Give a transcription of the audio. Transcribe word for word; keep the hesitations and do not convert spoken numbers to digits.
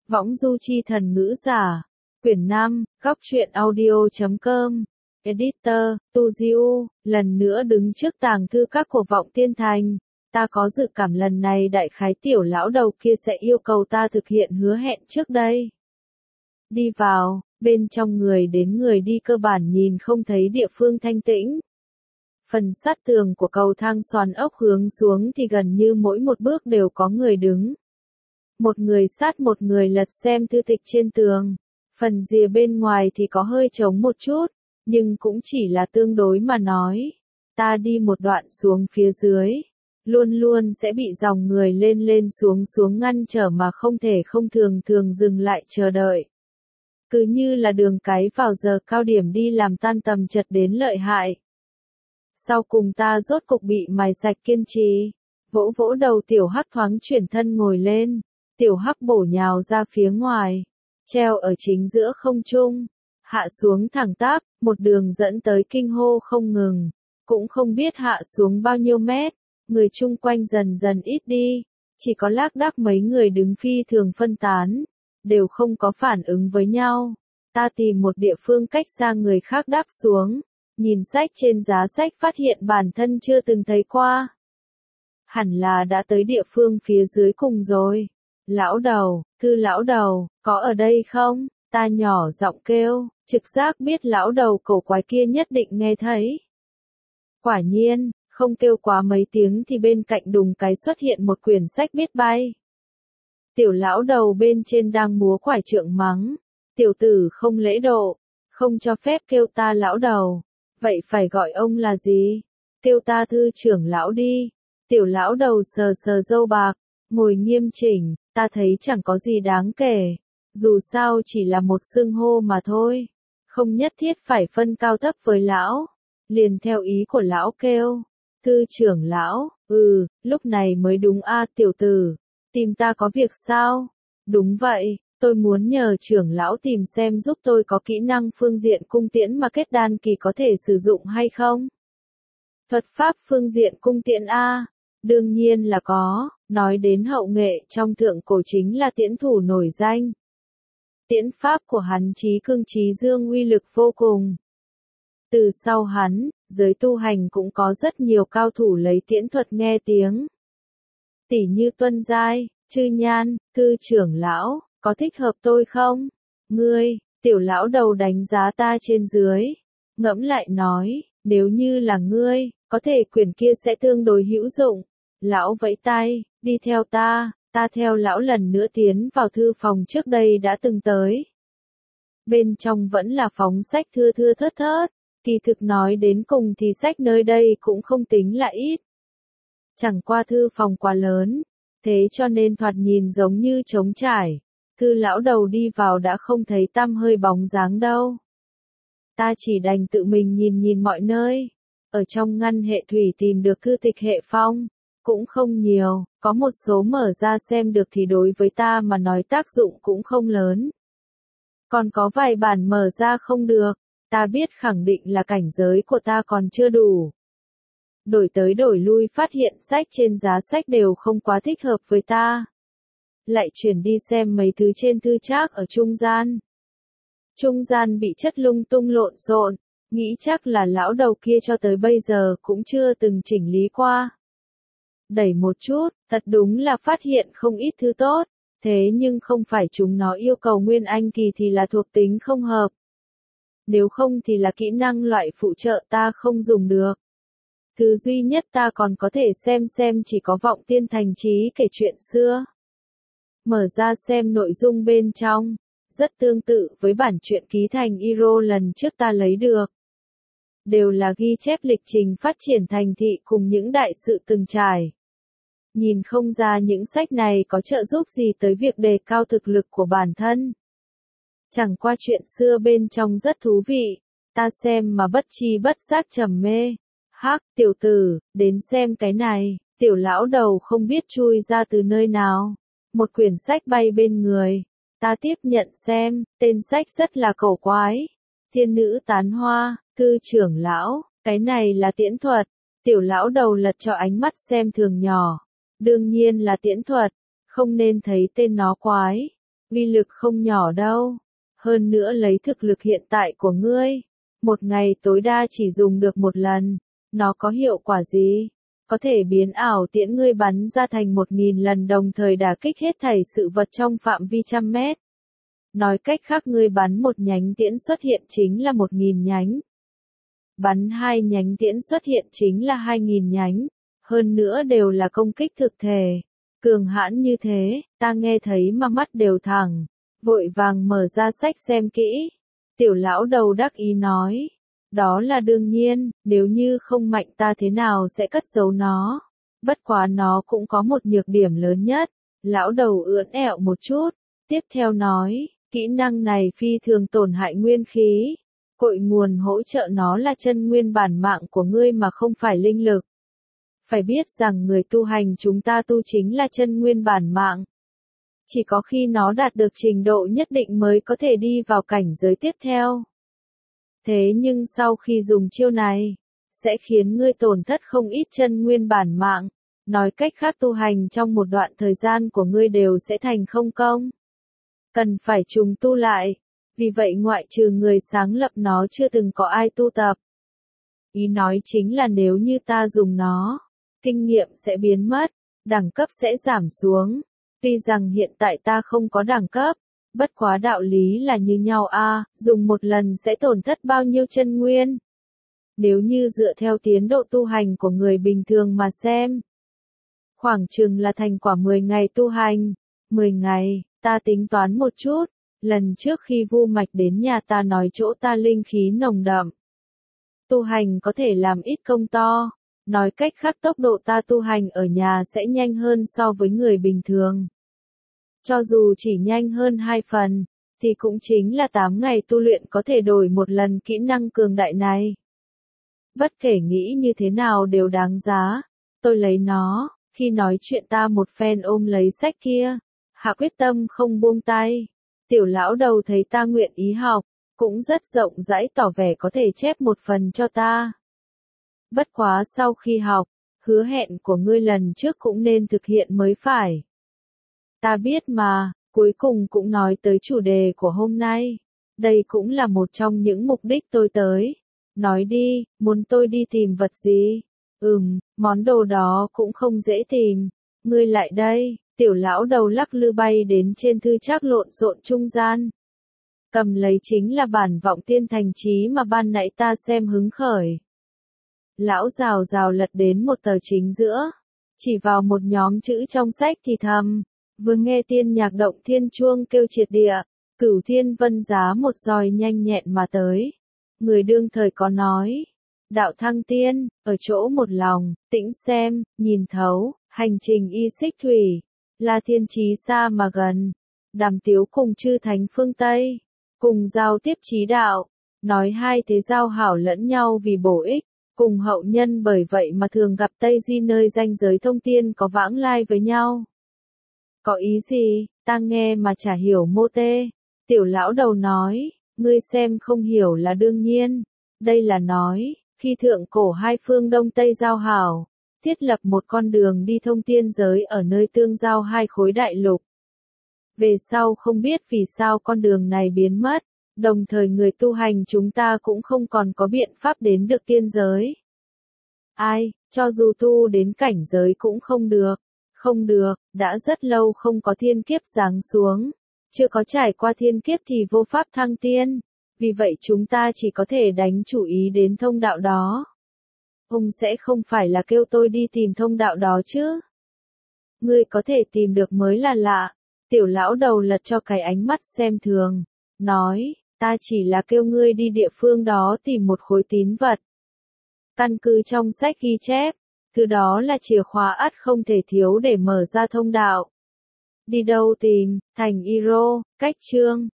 Võng du chi thần ngữ giả. Quyển năm, góc truyện audio.com. Editor, Tu Diu, lần nữa đứng trước tàng thư các của Vọng Tiên Thành. Ta có dự cảm lần này đại khái tiểu lão đầu kia sẽ yêu cầu ta thực hiện hứa hẹn trước đây. Đi vào, bên trong người đến người đi cơ bản nhìn không thấy địa phương thanh tĩnh. Phần sát tường của cầu thang xoắn ốc hướng xuống thì gần như mỗi một bước đều có người đứng. Một người sát một người lật xem thư tịch trên tường. Phần rìa bên ngoài thì có hơi trống một chút, nhưng cũng chỉ là tương đối mà nói. Ta đi một đoạn xuống phía dưới, luôn luôn sẽ bị dòng người lên lên xuống xuống ngăn trở mà không thể không thường thường dừng lại chờ đợi. Cứ như là đường cái vào giờ cao điểm đi làm tan tầm chật đến lợi hại. Sau cùng ta rốt cục bị mài sạch kiên trì, vỗ vỗ đầu tiểu hắc thoáng chuyển thân ngồi lên, tiểu hắc bổ nhào ra phía ngoài, treo ở chính giữa không trung, hạ xuống thẳng tắp, một đường dẫn tới kinh hô không ngừng, cũng không biết hạ xuống bao nhiêu mét, người chung quanh dần dần ít đi, chỉ có lác đác mấy người đứng phi thường phân tán, đều không có phản ứng với nhau. Ta tìm một địa phương cách xa người khác đáp xuống, nhìn sách trên giá sách phát hiện bản thân chưa từng thấy qua. Hẳn là đã tới địa phương phía dưới cùng rồi. Lão đầu, thư lão đầu, có ở đây không? Ta nhỏ giọng kêu, trực giác biết lão đầu cổ quái kia nhất định nghe thấy. Quả nhiên, không kêu quá mấy tiếng thì bên cạnh đùng cái xuất hiện một quyển sách biết bay. Tiểu lão đầu bên trên đang múa quải trượng mắng, tiểu tử không lễ độ, không cho phép kêu ta lão đầu, vậy phải gọi ông là gì? Kêu ta thư trưởng lão đi. Tiểu lão đầu sờ sờ râu bạc, ngồi nghiêm chỉnh, ta thấy chẳng có gì đáng kể, dù sao chỉ là một xưng hô mà thôi, không nhất thiết phải phân cao thấp với lão. Liền theo ý của lão kêu, thư trưởng lão, ừ, lúc này mới đúng a tiểu tử, tìm ta có việc sao? Đúng vậy, tôi muốn nhờ trưởng lão tìm xem giúp tôi có kỹ năng phương diện cung tiễn mà kết đan kỳ có thể sử dụng hay không? Thuật pháp phương diện cung tiễn a, đương nhiên là có, nói đến hậu nghệ trong thượng cổ chính là tiễn thủ nổi danh. Tiễn pháp của hắn Chí Cương Chí Dương uy lực vô cùng. Từ sau hắn, giới tu hành cũng có rất nhiều cao thủ lấy tiễn thuật nghe tiếng. Tỷ như Tuân Giai, Chư Nhan, thư trưởng lão, có thích hợp tôi không? Ngươi, tiểu lão đầu đánh giá ta trên dưới, ngẫm lại nói, nếu như là ngươi, có thể quyển kia sẽ tương đối hữu dụng. Lão vẫy tay, đi theo ta, ta theo lão lần nữa tiến vào thư phòng trước đây đã từng tới. Bên trong vẫn là phóng sách thưa thưa thớt thớt, kỳ thực nói đến cùng thì sách nơi đây cũng không tính là ít. Chẳng qua thư phòng quá lớn, thế cho nên thoạt nhìn giống như trống trải, thư lão đầu đi vào đã không thấy tăm hơi bóng dáng đâu. Ta chỉ đành tự mình nhìn nhìn mọi nơi, ở trong ngăn hệ thủy tìm được thư tịch hệ phong. Cũng không nhiều, có một số mở ra xem được thì đối với ta mà nói tác dụng cũng không lớn. Còn có vài bản mở ra không được, ta biết khẳng định là cảnh giới của ta còn chưa đủ. Đổi tới đổi lui phát hiện sách trên giá sách đều không quá thích hợp với ta. Lại chuyển đi xem mấy thứ trên thư trác ở trung gian. Trung gian bị chất lung tung lộn xộn, nghĩ chắc là lão đầu kia cho tới bây giờ cũng chưa từng chỉnh lý qua. Đẩy một chút, thật đúng là phát hiện không ít thứ tốt, thế nhưng không phải chúng nó yêu cầu nguyên anh kỳ thì là thuộc tính không hợp. Nếu không thì là kỹ năng loại phụ trợ ta không dùng được. Thứ duy nhất ta còn có thể xem xem chỉ có Vọng Tiên Thành Trí kể chuyện xưa. Mở ra xem nội dung bên trong, rất tương tự với bản truyện ký thành Iro lần trước ta lấy được. Đều là ghi chép lịch trình phát triển thành thị cùng những đại sự từng trải. Nhìn không ra những sách này có trợ giúp gì tới việc đề cao thực lực của bản thân. Chẳng qua chuyện xưa bên trong rất thú vị, ta xem mà bất chi bất giác trầm mê. Hắc, tiểu tử, đến xem cái này, tiểu lão đầu không biết chui ra từ nơi nào. Một quyển sách bay bên người, ta tiếp nhận xem, tên sách rất là cổ quái. Thiên nữ tán hoa, thư trưởng lão, cái này là tiễn thuật. Tiểu lão đầu lật cho ánh mắt xem thường nhỏ. Đương nhiên là tiễn thuật, không nên thấy tên nó quái. uy lực không nhỏ đâu. Hơn nữa lấy thực lực hiện tại của ngươi, một ngày tối đa chỉ dùng được một lần, nó có hiệu quả gì? Có thể biến ảo tiễn ngươi bắn ra thành một nghìn lần đồng thời đả kích hết thảy sự vật trong phạm vi trăm mét. Nói cách khác ngươi bắn một nhánh tiễn xuất hiện chính là một nghìn nhánh. Bắn hai nhánh tiễn xuất hiện chính là hai nghìn nhánh. Hơn nữa đều là công kích thực thể. Cường hãn như thế, ta nghe thấy mà mắt đều thẳng. Vội vàng mở ra sách xem kỹ. Tiểu lão đầu đắc ý nói. Đó là đương nhiên, nếu như không mạnh ta thế nào sẽ cất giấu nó. Bất quá nó cũng có một nhược điểm lớn nhất. Lão đầu ưỡn ẹo một chút. Tiếp theo nói, kỹ năng này phi thường tổn hại nguyên khí. Cội nguồn hỗ trợ nó là chân nguyên bản mạng của ngươi mà không phải linh lực. Phải biết rằng người tu hành chúng ta tu chính là chân nguyên bản mạng. Chỉ có khi nó đạt được trình độ nhất định mới có thể đi vào cảnh giới tiếp theo. Thế nhưng sau khi dùng chiêu này, sẽ khiến ngươi tổn thất không ít chân nguyên bản mạng. Nói cách khác tu hành trong một đoạn thời gian của ngươi đều sẽ thành không công. Cần phải trùng tu lại. Vì vậy ngoại trừ người sáng lập nó chưa từng có ai tu tập. Ý nói chính là nếu như ta dùng nó, kinh nghiệm sẽ biến mất, đẳng cấp sẽ giảm xuống. Tuy rằng hiện tại ta không có đẳng cấp, bất quá đạo lý là như nhau a, à, dùng một lần sẽ tổn thất bao nhiêu chân nguyên. Nếu như dựa theo tiến độ tu hành của người bình thường mà xem, khoảng chừng là thành quả mười ngày tu hành. mười ngày, ta tính toán một chút, lần trước khi Vu Mạch đến nhà ta nói chỗ ta linh khí nồng đậm. Tu hành có thể làm ít công to. Nói cách khác tốc độ ta tu hành ở nhà sẽ nhanh hơn so với người bình thường. Cho dù chỉ nhanh hơn hai phần, thì cũng chính là tám ngày tu luyện có thể đổi một lần kỹ năng cường đại này. Bất kể nghĩ như thế nào đều đáng giá. Tôi lấy nó, khi nói chuyện ta một phen ôm lấy sách kia. Hạ quyết tâm không buông tay. Tiểu lão đầu thấy ta nguyện ý học, cũng rất rộng rãi tỏ vẻ có thể chép một phần cho ta. Bất quá sau khi học, hứa hẹn của ngươi lần trước cũng nên thực hiện mới phải. Ta biết mà, cuối cùng cũng nói tới chủ đề của hôm nay. Đây cũng là một trong những mục đích tôi tới. Nói đi, muốn tôi đi tìm vật gì? Ừm, món đồ đó cũng không dễ tìm. Ngươi lại đây, tiểu lão đầu lắc lư bay đến trên thư trác lộn xộn trung gian. Cầm lấy chính là bản vọng tiên thành chí mà ban nãy ta xem hứng khởi. Lão rào rào lật đến một tờ chính giữa, chỉ vào một nhóm chữ trong sách thì thầm, vừa nghe tiên nhạc động thiên chuông kêu triệt địa, cửu thiên vân giá một roi nhanh nhẹn mà tới. Người đương thời có nói, đạo thăng tiên, ở chỗ một lòng, tĩnh xem, nhìn thấu, hành trình y xích thủy, là thiên chí xa mà gần, đàm tiếu cùng chư thánh phương Tây, cùng giao tiếp chí đạo, nói hai thế giao hảo lẫn nhau vì bổ ích. Cùng hậu nhân bởi vậy mà thường gặp Tây Di nơi ranh giới thông tiên có vãng lai với nhau. Có ý gì, ta nghe mà chả hiểu mô tê. Tiểu lão đầu nói, ngươi xem không hiểu là đương nhiên. Đây là nói, khi thượng cổ hai phương Đông Tây giao hảo, thiết lập một con đường đi thông tiên giới ở nơi tương giao hai khối đại lục. Về sau không biết vì sao con đường này biến mất. Đồng thời người tu hành chúng ta cũng không còn có biện pháp đến được tiên giới. Ai, cho dù tu đến cảnh giới cũng không được. Không được, đã rất lâu không có thiên kiếp giáng xuống. Chưa có trải qua thiên kiếp thì vô pháp thăng tiên. Vì vậy chúng ta chỉ có thể đánh chủ ý đến thông đạo đó. Ông sẽ không phải là kêu tôi đi tìm thông đạo đó chứ. Ngươi có thể tìm được mới là lạ. Tiểu lão đầu lật cho cái ánh mắt xem thường. Nói. Ta chỉ là kêu ngươi đi địa phương đó tìm một khối tín vật. Căn cứ trong sách ghi chép, thứ đó là chìa khóa ắt không thể thiếu để mở ra thông đạo. Đi đâu tìm, thành Iro, cách chương.